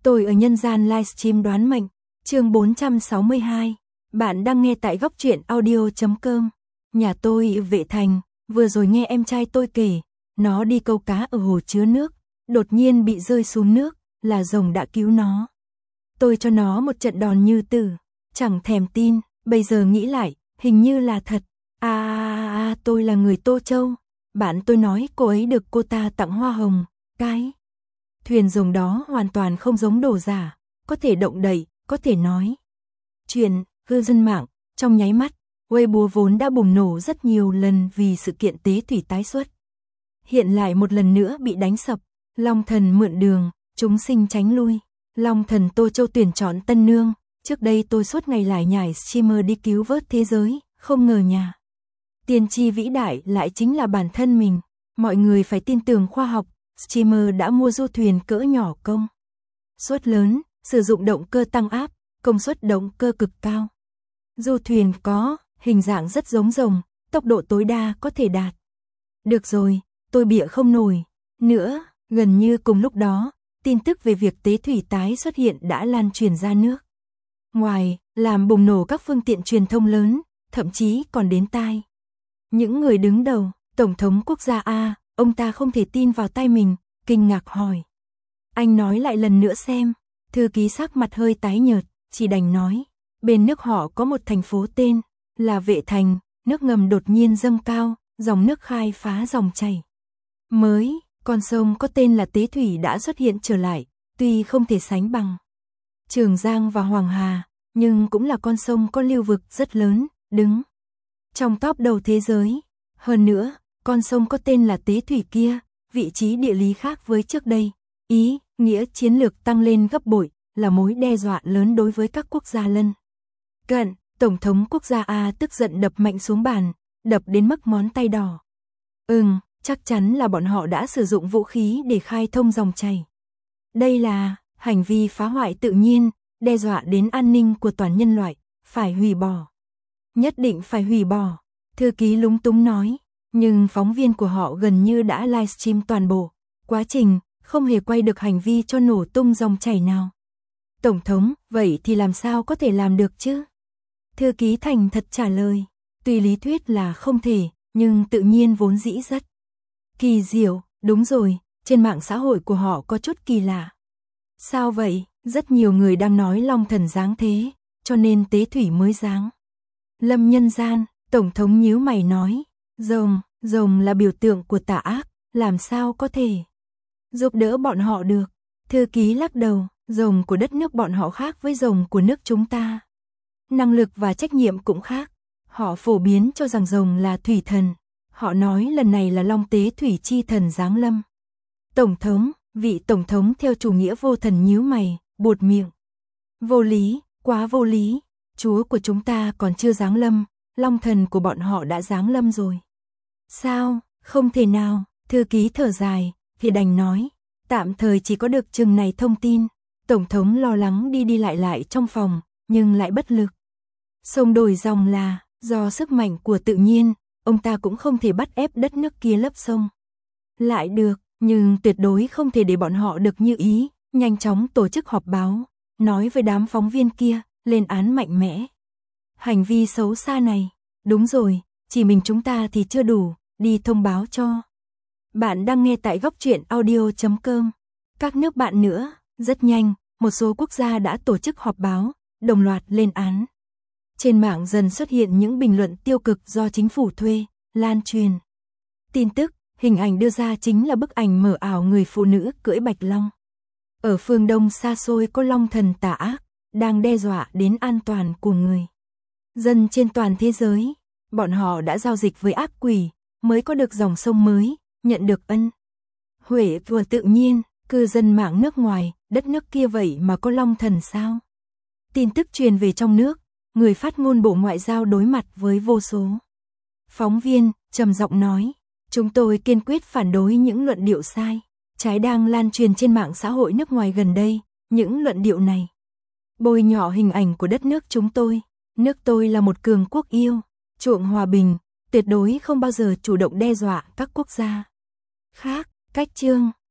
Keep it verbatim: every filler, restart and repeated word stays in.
Tôi ở nhân gian livestream đoán mệnh, chương bốn trăm sáu mươi hai. Bạn đang nghe tại góc truyện audio chấm com. Nhà tôi ở Vệ Thành, vừa rồi nghe em trai tôi kể, nó đi câu cá ở hồ chứa nước, đột nhiên bị rơi xuống nước, là rồng đã cứu nó. Tôi cho nó một trận đòn như tử, chẳng thèm tin, bây giờ nghĩ lại, hình như là thật. À, à, à tôi là người Tô Châu, bạn tôi nói cô ấy được cô ta tặng hoa hồng, cái thuyền rồng đó hoàn toàn không giống đồ giả, có thể động đậy, có thể nói chuyện, cư dân mạng, trong nháy mắt, Weibo vốn đã bùng nổ rất nhiều lần vì sự kiện tế thủy tái xuất. Hiện lại một lần nữa bị đánh sập, Long Thần mượn đường, chúng sinh tránh lui. Long Thần Tô Châu tuyển chọn tân nương, trước đây tôi suốt ngày lải nhải streamer đi cứu vớt thế giới, không ngờ nhà tiên tri vĩ đại lại chính là bản thân mình. Mọi người phải tin tưởng khoa học, streamer đã mua du thuyền cỡ nhỏ công suất lớn, sử dụng động cơ tăng áp, công suất động cơ cực cao. Du thuyền có hình dạng rất giống rồng, tốc độ tối đa có thể đạt. Được rồi, tôi bịa không nổi nữa, gần như cùng lúc đó, tin tức về việc tế thủy tái xuất hiện đã lan truyền ra nước ngoài, làm bùng nổ các phương tiện truyền thông lớn, thậm chí còn đến tai những người đứng đầu, Tổng thống quốc gia A. Ông ta không thể tin vào tai mình, kinh ngạc hỏi. Anh nói lại lần nữa xem, thư ký sắc mặt hơi tái nhợt, chỉ đành nói. Bên nước họ có một thành phố tên là Vệ Thành, nước ngầm đột nhiên dâng cao, dòng nước khai phá dòng chảy mới, con sông có tên là Tế Thủy đã xuất hiện trở lại, tuy không thể sánh bằng Trường Giang và Hoàng Hà, nhưng cũng là con sông có lưu vực rất lớn, đứng trong top đầu thế giới. Hơn nữa, con sông có tên là Tế Thủy kia, vị trí địa lý khác với trước đây, ý nghĩa chiến lược tăng lên gấp bội, là mối đe dọa lớn đối với các quốc gia lân cận. Tổng thống quốc gia A tức giận đập mạnh xuống bàn, đập đến mức ngón tay đỏ. Ừm, chắc chắn là bọn họ đã sử dụng vũ khí để khai thông dòng chảy. Đây là hành vi phá hoại tự nhiên, đe dọa đến an ninh của toàn nhân loại, phải hủy bỏ. Nhất định phải hủy bỏ, thư ký lúng túng nói. Nhưng phóng viên của họ gần như đã livestream toàn bộ quá trình, không hề quay được hành vi cho nổ tung dòng chảy nào. Tổng thống, vậy thì làm sao có thể làm được chứ? Thư ký thành thật trả lời, tuy lý thuyết là không thể, nhưng tự nhiên vốn dĩ rất kỳ diệu. Đúng rồi, trên mạng xã hội của họ có chút kỳ lạ. Sao vậy? Rất nhiều người đang nói Long Thần giáng thế, cho nên Tế Thủy mới giáng lâm nhân gian. Tổng thống nhíu mày nói, rồng, rồng là biểu tượng của tà ác, làm sao có thể giúp đỡ bọn họ được? Thư ký lắc đầu, rồng của đất nước bọn họ khác với rồng của nước chúng ta. Năng lực và trách nhiệm cũng khác. Họ phổ biến cho rằng rồng là thủy thần. Họ nói lần này là Long Tế Thủy chi thần giáng lâm. Tổng thống, vị tổng thống theo chủ nghĩa vô thần nhíu mày, buột miệng. Vô lý, quá vô lý. Chúa của chúng ta còn chưa giáng lâm, Long thần của bọn họ đã giáng lâm rồi. Sao, không thể nào, thư ký thở dài, thì đành nói, tạm thời chỉ có được chừng này thông tin. Tổng thống lo lắng đi đi lại lại trong phòng, nhưng lại bất lực. Sông đổi dòng là, do sức mạnh của tự nhiên, ông ta cũng không thể bắt ép đất nước kia lấp sông lại được, nhưng tuyệt đối không thể để bọn họ được như ý. Nhanh chóng tổ chức họp báo, nói với đám phóng viên kia, lên án mạnh mẽ hành vi xấu xa này. Đúng rồi, chỉ mình chúng ta thì chưa đủ, đi thông báo cho. Bạn đang nghe tại góc truyện audio chấm com. Các nước bạn nữa, rất nhanh, một số quốc gia đã tổ chức họp báo, đồng loạt lên án. Trên mạng dần xuất hiện những bình luận tiêu cực do chính phủ thuê, lan truyền. Tin tức, hình ảnh đưa ra chính là bức ảnh mờ ảo người phụ nữ cưỡi bạch long. Ở phương Đông xa xôi có Long Thần tà ác, đang đe dọa đến an toàn của người dân trên toàn thế giới. Bọn họ đã giao dịch với ác quỷ, mới có được dòng sông mới, nhận được ân huệ vừa tự nhiên. Cư dân mạng nước ngoài, đất nước kia vậy mà có Long Thần sao? Tin tức truyền về trong nước, người phát ngôn Bộ Ngoại giao đối mặt với vô số phóng viên, trầm giọng nói, chúng tôi kiên quyết phản đối những luận điệu sai trái đang lan truyền trên mạng xã hội nước ngoài gần đây. Những luận điệu này bôi nhọ hình ảnh của đất nước chúng tôi. Nước tôi là một cường quốc yêu chuộng hòa bình, tuyệt đối không bao giờ chủ động đe dọa các quốc gia khác. Cách chương